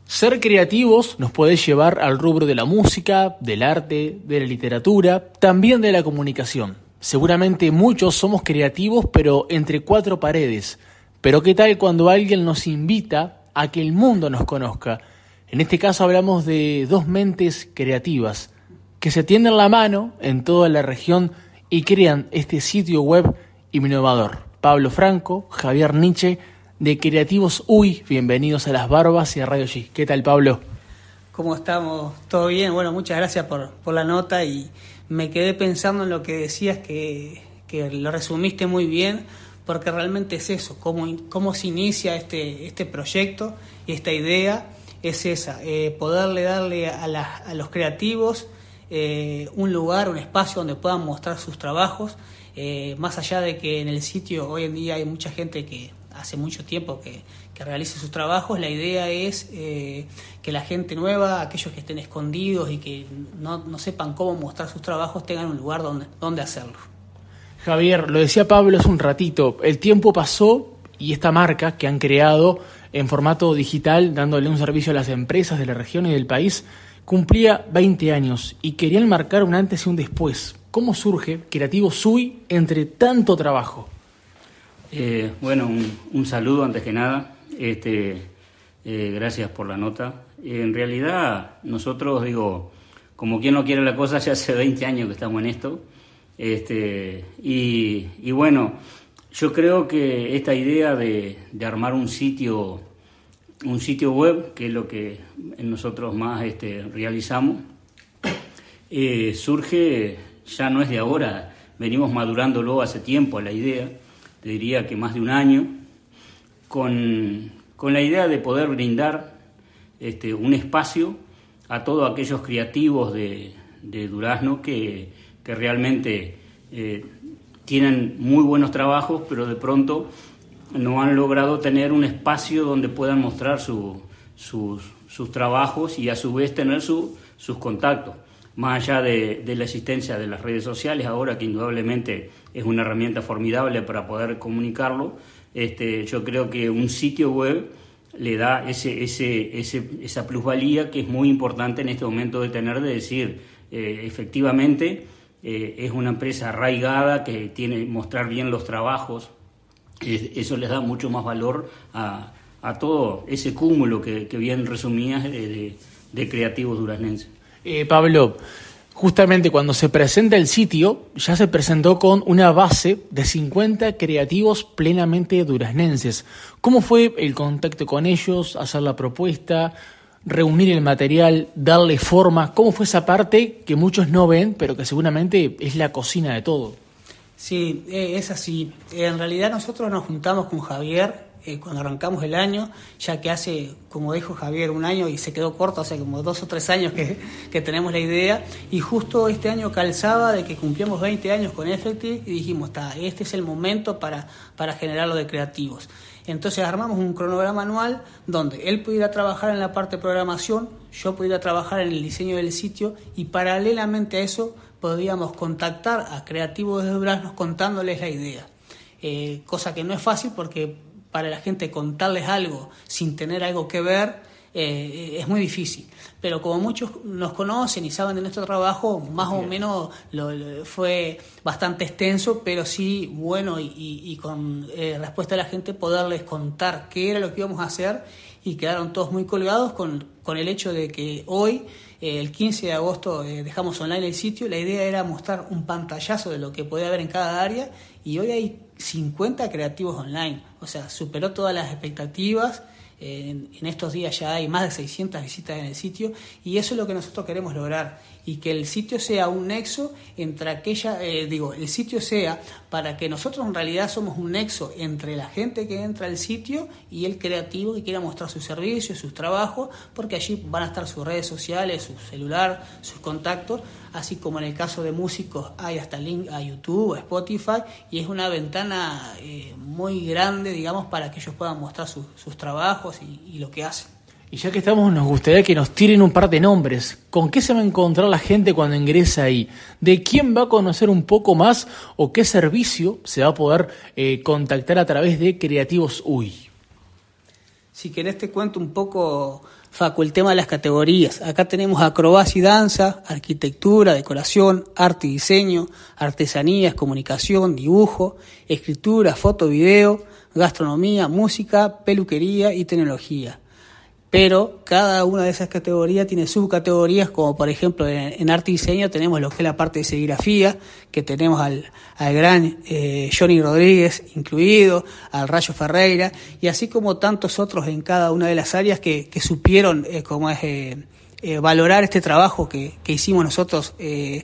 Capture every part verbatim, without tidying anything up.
Ser creativos nos puede llevar al rubro de la música, del arte, de la literatura, también de la comunicación. Seguramente muchos somos creativos, pero entre cuatro paredes. Pero ¿qué tal cuando alguien nos invita a que el mundo nos conozca? En este caso hablamos de dos mentes creativas que se tienden la mano en toda la región y crean este sitio web innovador. Pablo Franco, Javier Nietzsche, de Creativos Uy, bienvenidos a Las Barbas y a Radio G. ¿Qué tal, Pablo? ¿Cómo estamos? ¿Todo bien? Bueno, muchas gracias por, por la nota y me quedé pensando en lo que decías, que, que lo resumiste muy bien, porque realmente es eso, cómo, cómo se inicia este, este proyecto y esta idea es esa, eh, poderle darle a, la, a los creativos eh, un lugar, un espacio donde puedan mostrar sus trabajos, eh, más allá de que en el sitio hoy en día hay mucha gente que hace mucho tiempo que, que realice sus trabajos. La idea es eh, que la gente nueva, aquellos que estén escondidos y que no, no sepan cómo mostrar sus trabajos, tengan un lugar donde, donde hacerlo. Javier, lo decía Pablo hace un ratito, el tiempo pasó y esta marca que han creado en formato digital, dándole un servicio a las empresas de la región y del país, cumplía veinte años y querían marcar un antes y un después. ¿Cómo surge Creativos Uy entre tanto trabajo? Eh, bueno, un, un saludo antes que nada, este, eh, gracias por la nota. Eh, en realidad nosotros, digo, como quien no quiere la cosa, ya hace veinte años que estamos en esto, este, y, y bueno, yo creo que esta idea de, de armar un sitio, un sitio web, que es lo que nosotros más este, realizamos, eh, surge, ya no es de ahora, venimos madurándolo hace tiempo la idea, diría que más de un año, con, con la idea de poder brindar este, un espacio a todos aquellos creativos de, de Durazno que, que realmente eh, tienen muy buenos trabajos, pero de pronto no han logrado tener un espacio donde puedan mostrar su, sus, sus trabajos y a su vez tener su, sus contactos. Más allá de, de la existencia de las redes sociales, ahora que indudablemente es una herramienta formidable para poder comunicarlo, este, yo creo que un sitio web le da ese, ese, ese, esa plusvalía que es muy importante en este momento de tener, de decir, eh, efectivamente, eh, es una empresa arraigada que tiene mostrar bien los trabajos, eh, eso les da mucho más valor a, a todo ese cúmulo que, que bien resumías de, de, de creativos duraznenses. Eh, Pablo, justamente cuando se presenta el sitio, ya se presentó con una base de cincuenta creativos plenamente duraznenses. ¿Cómo fue el contacto con ellos, hacer la propuesta, reunir el material, darle forma? ¿Cómo fue esa parte que muchos no ven, pero que seguramente es la cocina de todo? Sí, es así. En realidad nosotros nos juntamos con Javier Eh, cuando arrancamos el año, ya que hace, como dijo Javier, un año y se quedó corto, hace como dos o tres años que, que tenemos la idea, y justo este año calzaba de que cumplíamos veinte años con Effective y dijimos, está, este es el momento para, para generarlo de creativos. Entonces armamos un cronograma anual donde él pudiera trabajar en la parte de programación, yo pudiera trabajar en el diseño del sitio y paralelamente a eso podíamos contactar a creativos de Durazno contándoles la idea. Eh, cosa que no es fácil porque para la gente contarles algo sin tener algo que ver eh, es muy difícil, pero como muchos nos conocen y saben de nuestro trabajo, más o menos lo, lo, fue bastante extenso, pero sí bueno y, y, y con eh, respuesta de la gente poderles contar qué era lo que íbamos a hacer, y quedaron todos muy colgados con, con el hecho de que hoy, eh, el quince de agosto, eh, dejamos online el sitio. La idea era mostrar un pantallazo de lo que podía haber en cada área, y hoy hay cincuenta creativos online, o sea, superó todas las expectativas. En, en estos días ya hay más de seiscientas visitas en el sitio, y eso es lo que nosotros queremos lograr, y que el sitio sea un nexo entre aquella, eh, digo, el sitio sea para que nosotros en realidad somos un nexo entre la gente que entra al sitio y el creativo que quiera mostrar sus servicios, sus trabajos, porque allí van a estar sus redes sociales, su celular, sus contactos, así como en el caso de músicos hay hasta link a YouTube, a Spotify, y es una ventana eh, muy grande, digamos, para que ellos puedan mostrar su, sus trabajos y, y lo que hacen. Y ya que estamos, nos gustaría que nos tiren un par de nombres. ¿Con qué se va a encontrar la gente cuando ingresa ahí? ¿De quién va a conocer un poco más o qué servicio se va a poder eh, contactar a través de Creativos Uy? Si querés te cuento un poco, Facu, el tema de las categorías. Acá tenemos acrobacia y danza, arquitectura, decoración, arte y diseño, artesanías, comunicación, dibujo, escritura, foto, video, gastronomía, música, peluquería y tecnología. Pero cada una de esas categorías tiene subcategorías, como por ejemplo en, en arte y diseño tenemos lo que es la parte de serigrafía, que tenemos al, al gran eh, Johnny Rodríguez incluido, al Rayo Ferreira, y así como tantos otros en cada una de las áreas que, que supieron eh, como es, eh, eh, valorar este trabajo que, que hicimos nosotros, eh,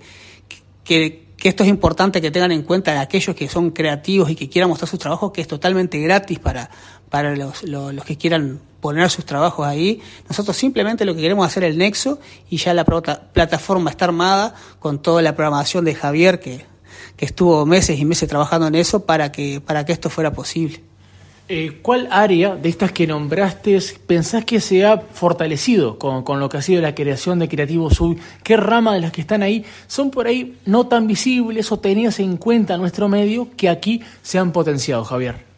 que, que esto es importante que tengan en cuenta aquellos que son creativos y que quieran mostrar sus trabajos, que es totalmente gratis para, para los, los, los que quieran poner sus trabajos ahí. Nosotros simplemente lo que queremos es hacer el nexo y ya la plataforma está armada con toda la programación de Javier que, que estuvo meses y meses trabajando en eso para que, para que esto fuera posible. Eh, ¿Cuál área de estas que nombraste pensás que se ha fortalecido con, con lo que ha sido la creación de Creativos Uy? ¿Qué rama de las que están ahí son por ahí no tan visibles o tenidas en cuenta en nuestro medio que aquí se han potenciado, Javier?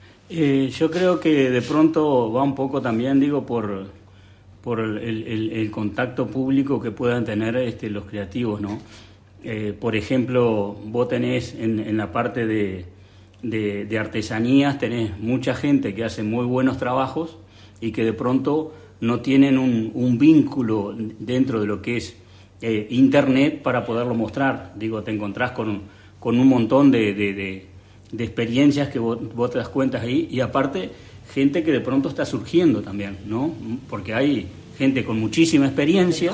Eh, yo creo que de pronto va un poco también, digo, por, por el, el, el contacto público que puedan tener este, los creativos, ¿no? Eh, por ejemplo, vos tenés en, en la parte de, de, de artesanías, tenés mucha gente que hace muy buenos trabajos y que de pronto no tienen un, un vínculo dentro de lo que es eh, Internet para poderlo mostrar. Digo, te encontrás con, con un montón de... de, de de experiencias que vos, vos te das cuenta ahí, y aparte gente que de pronto está surgiendo también, ¿no? Porque hay gente con muchísima experiencia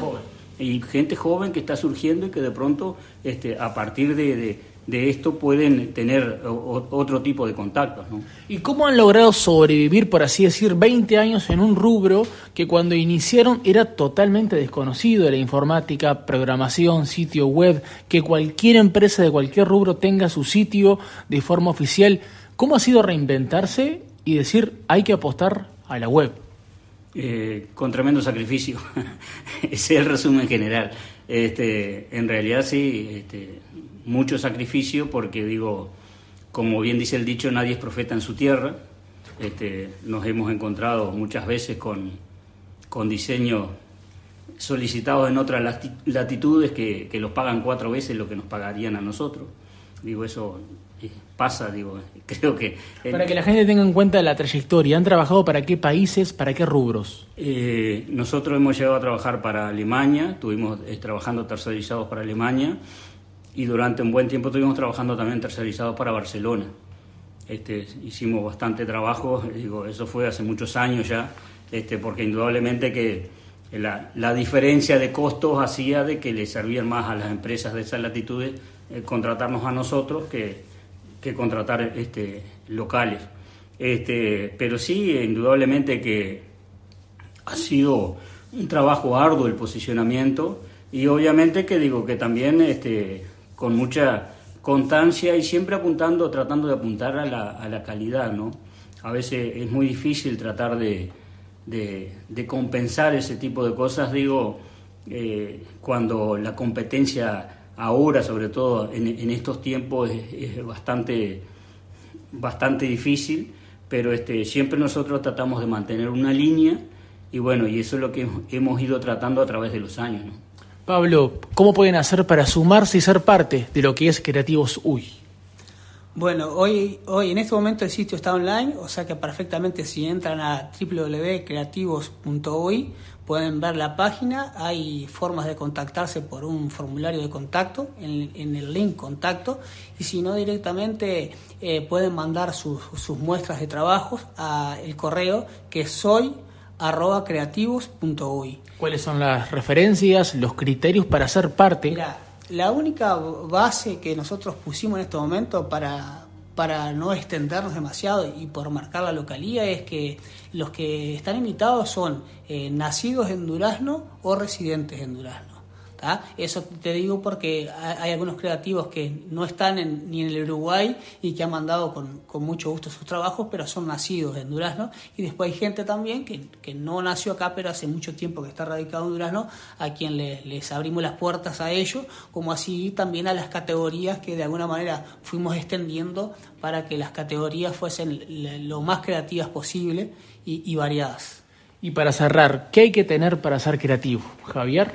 y gente joven que está surgiendo y que de pronto este, a partir de, de, de esto pueden tener o, otro tipo de contactos, ¿no? ¿Y cómo han logrado sobrevivir, por así decir, veinte años en un rubro que cuando iniciaron era totalmente desconocido, la informática, programación, sitio web, que cualquier empresa de cualquier rubro tenga su sitio de forma oficial? ¿Cómo ha sido reinventarse y decir hay que apostar a la web? Eh, con tremendo sacrificio. Ese es el resumen general. Este, en realidad sí, este, mucho sacrificio porque digo, como bien dice el dicho, nadie es profeta en su tierra. Este, nos hemos encontrado muchas veces con, con diseños solicitados en otras latitudes que, que los pagan cuatro veces lo que nos pagarían a nosotros. Digo, eso pasa, digo, creo que... Para que la gente tenga en cuenta la trayectoria, ¿han trabajado para qué países, para qué rubros? Eh, nosotros hemos llegado a trabajar para Alemania, estuvimos eh, trabajando tercerizados para Alemania, y durante un buen tiempo estuvimos trabajando también tercerizados para Barcelona. Este, hicimos bastante trabajo, digo, eso fue hace muchos años ya, este, porque indudablemente que la, la diferencia de costos hacía de que le servían más a las empresas de esas latitudes eh, contratarnos a nosotros que que contratar este, locales. Este, pero sí, indudablemente que ha sido un trabajo arduo el posicionamiento y obviamente que digo que también este, con mucha constancia y siempre apuntando, tratando de apuntar a la, a la calidad, ¿no? A veces es muy difícil tratar de, de, de compensar ese tipo de cosas, digo, eh, cuando la competencia... Ahora, sobre todo en, en estos tiempos, es, es bastante, bastante difícil, pero este, siempre nosotros tratamos de mantener una línea y bueno, y eso es lo que hemos ido tratando a través de los años, ¿no? Pablo, ¿cómo pueden hacer para sumarse y ser parte de lo que es Creativos Uy? Bueno, hoy, hoy en este momento el sitio está online, o sea que perfectamente si entran a doble u doble u doble u punto creativos punto uy pueden ver la página, hay formas de contactarse por un formulario de contacto, en, en el link contacto, y si no directamente eh, pueden mandar sus, sus muestras de trabajos a el correo que es soy arroba creativos punto uy. ¿Cuáles son las referencias, los criterios para ser parte? Mirá, la única base que nosotros pusimos en este momento para, para no extendernos demasiado y por marcar la localía es que los que están invitados son eh, nacidos en Durazno o residentes en Durazno. ¿tá? Eso te digo porque hay algunos creativos que no están en, ni en el Uruguay y que han mandado con, con mucho gusto sus trabajos, pero son nacidos en Durazno. Y después hay gente también que, que no nació acá, pero hace mucho tiempo que está radicado en Durazno, a quien les, les abrimos las puertas a ellos, como así también a las categorías que de alguna manera fuimos extendiendo para que las categorías fuesen lo más creativas posible y, y variadas. Y para cerrar, ¿qué hay que tener para ser creativo, Javier?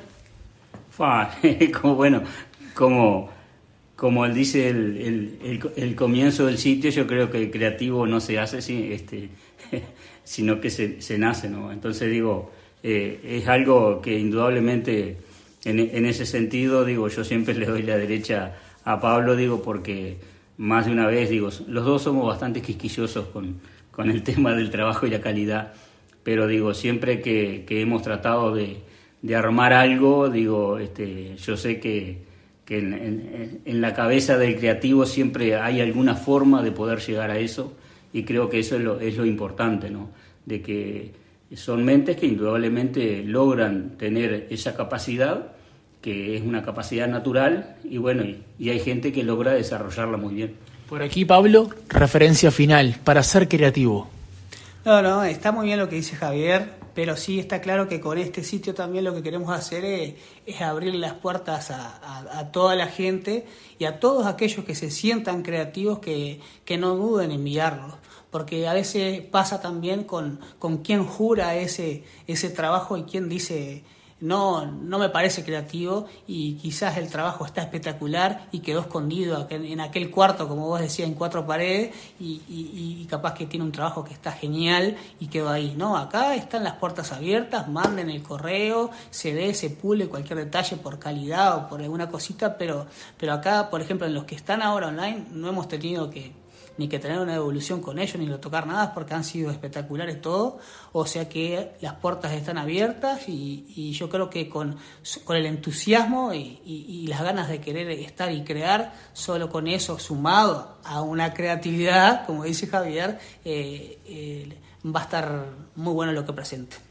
como bueno, como, como él dice el, el, el, el comienzo del sitio, yo creo que el creativo no se hace, sí, este, sino que se, se nace, ¿no? Entonces digo, eh, es algo que indudablemente en, en ese sentido, digo, yo siempre le doy la derecha a Pablo, digo, porque más de una vez, digo, los dos somos bastante quisquillosos con, con el tema del trabajo y la calidad, pero digo, siempre que, que hemos tratado de de armar algo, digo, este, yo sé que, que en, en, en la cabeza del creativo siempre hay alguna forma de poder llegar a eso, y creo que eso es lo, es lo importante, ¿no? De que son mentes que indudablemente logran tener esa capacidad, que es una capacidad natural, y bueno, y, y hay gente que logra desarrollarla muy bien. Por aquí, Pablo, referencia final, para ser creativo. No, no, está muy bien lo que dice Javier, pero sí está claro que con este sitio también lo que queremos hacer es, es abrir las puertas a, a, a toda la gente y a todos aquellos que se sientan creativos que, que no duden en enviarlos, porque a veces pasa también con, con quien jura ese, ese trabajo y quien dice no, no me parece creativo, y quizás el trabajo está espectacular y quedó escondido en aquel cuarto, como vos decías, en cuatro paredes, y, y, y capaz que tiene un trabajo que está genial y quedó ahí. No, acá están las puertas abiertas, manden el correo, se ve, se pule cualquier detalle por calidad o por alguna cosita, pero, pero acá, por ejemplo, en los que están ahora online, no hemos tenido que ni que tener una evolución con ellos, ni lo tocar nada, porque han sido espectaculares todos. O sea que las puertas están abiertas, y, y yo creo que con, con el entusiasmo y, y, y las ganas de querer estar y crear, solo con eso, sumado a una creatividad, como dice Javier, eh, eh, va a estar muy bueno lo que presente.